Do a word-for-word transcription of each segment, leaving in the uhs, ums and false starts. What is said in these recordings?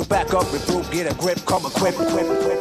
back up, regroup, get a grip, come equip, equip, equip.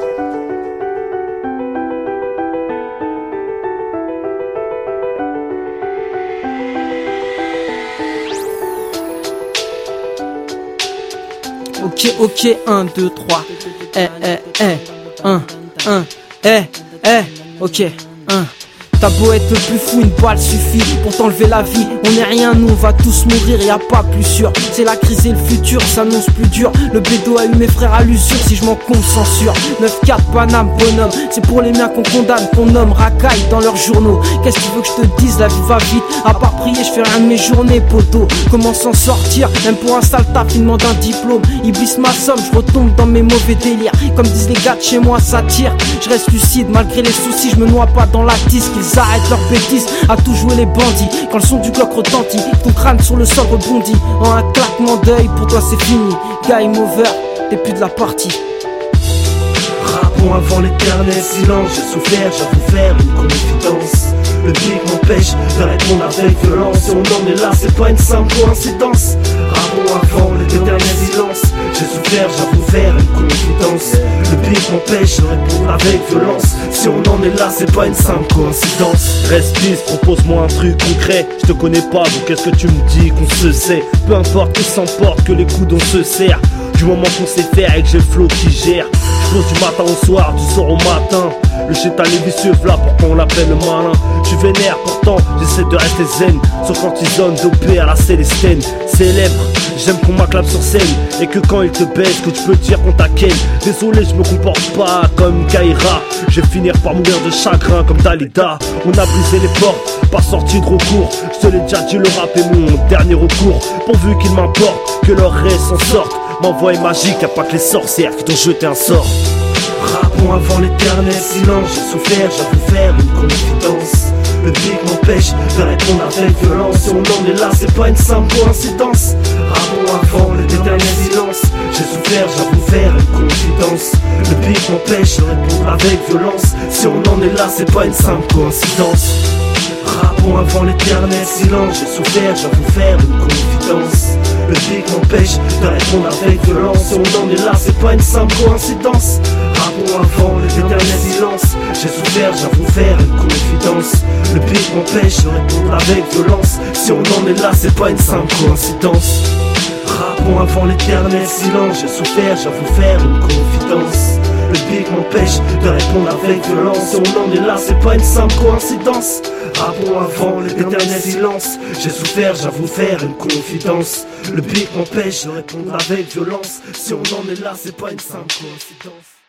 Ok, ok, un, deux, trois. Eh, eh, eh, un, un, eh, eh, ok, un. T'as beau être le plus fou, une balle suffit pour t'enlever la vie. On n'est rien, nous on va tous mourir, y a pas plus sûr. C'est la crise et le futur, s'annonce plus dur. Le bédo a eu mes frères à l'usure, si je m'en compte censure. neuf quatre Paname, bonhomme, c'est pour les miens qu'on condamne, qu'on nomme racaille dans leurs journaux. Qu'est-ce que tu veux que je te dise, la vie va vite. À part prier, je fais rien de mes journées, poteau. Comment s'en sortir, même pour un sale taf, il demande un diplôme. Il blisse ma somme, je retombe dans mes mauvais délires. Comme disent les gars de chez moi, ça tire. Je reste lucide, malgré les soucis, je me noie pas dans la tisse. Qu'ils arrêtent leurs bêtises, à tout jouer les bandits. Quand le son du clock retentit, ton crâne sur le sol rebondit. En un claquement d'œil, pour toi c'est fini. Game over, t'es plus de la partie. Rappons avant l'éternel silence, j'ai souffert, j'avoue faire une confidence. Le beat m'empêche de répondre avec violence. Si on en est là, c'est pas une simple coïncidence. Rappons avant l'éternel silence, j'ai souffert, j'avoue faire une confidence. Le beat m'empêche de répondre avec violence. Si on en est là, c'est pas une simple coïncidence. Respire, propose-moi un truc concret. Je te connais pas, donc qu'est-ce que tu me dis qu'on se sait? Peu importe qui s'emporte, que les coudes on se serre. Du moment qu'on sait faire et que j'ai le flow qui gère. J'pose du matin au soir, du soir au matin. Le chétan est vicieux, v'là pourquoi on l'appelle le malin. J'suis vénère pourtant, j'essaie de rester zen. Sur cortisone, dopé à la Célestine. Célèbre, j'aime qu'on m'acclame sur scène. Et que quand il te baisse, que tu peux dire qu'on t'aquelle. Désolé, je me comporte pas comme Kaira. Je vais finir par mourir de chagrin comme Dalida. On a brisé les portes, pas sorti de recours. Je te l'ai déjà dit, le rap est mon dernier recours. Pourvu qu'il m'importe, que leur reste s'en sorte. Ma voix est magique, y'a pas que les sorcières qui t'ont jeté un sort. Rappons avant l'éternel silence, j'ai souffert, j'avoue faire une confidence. Le beat m'empêche de répondre avec violence. Si on en est là, c'est pas une simple coïncidence. Rappons avant l'éternel silence, j'ai souffert, j'avoue faire une confidence. Le beat m'empêche de répondre avec violence. Si on en est là, c'est pas une simple coïncidence. Rappons avant l'éternel silence, j'ai souffert, j'avoue faire une confidence. Le beat m'empêche de répondre avec violence. Si on en est là, c'est pas une simple coïncidence. Rappons avant l'éternel silence, j'ai souffert, j'avoue faire une confidence. Le beat m'empêche de répondre avec violence. Si on en est là, c'est pas une simple coïncidence. Rappons avant l'éternel silence, j'ai souffert, j'avoue faire une confidence. Le beat m'empêche de répondre avec violence. Si on en est là, c'est pas une simple coïncidence. Rappons avant l'éternel silence, j'ai souffert, j'avoue faire une confidence. Le beat m'empêche de répondre avec violence. Si on en est là, c'est pas une simple coïncidence.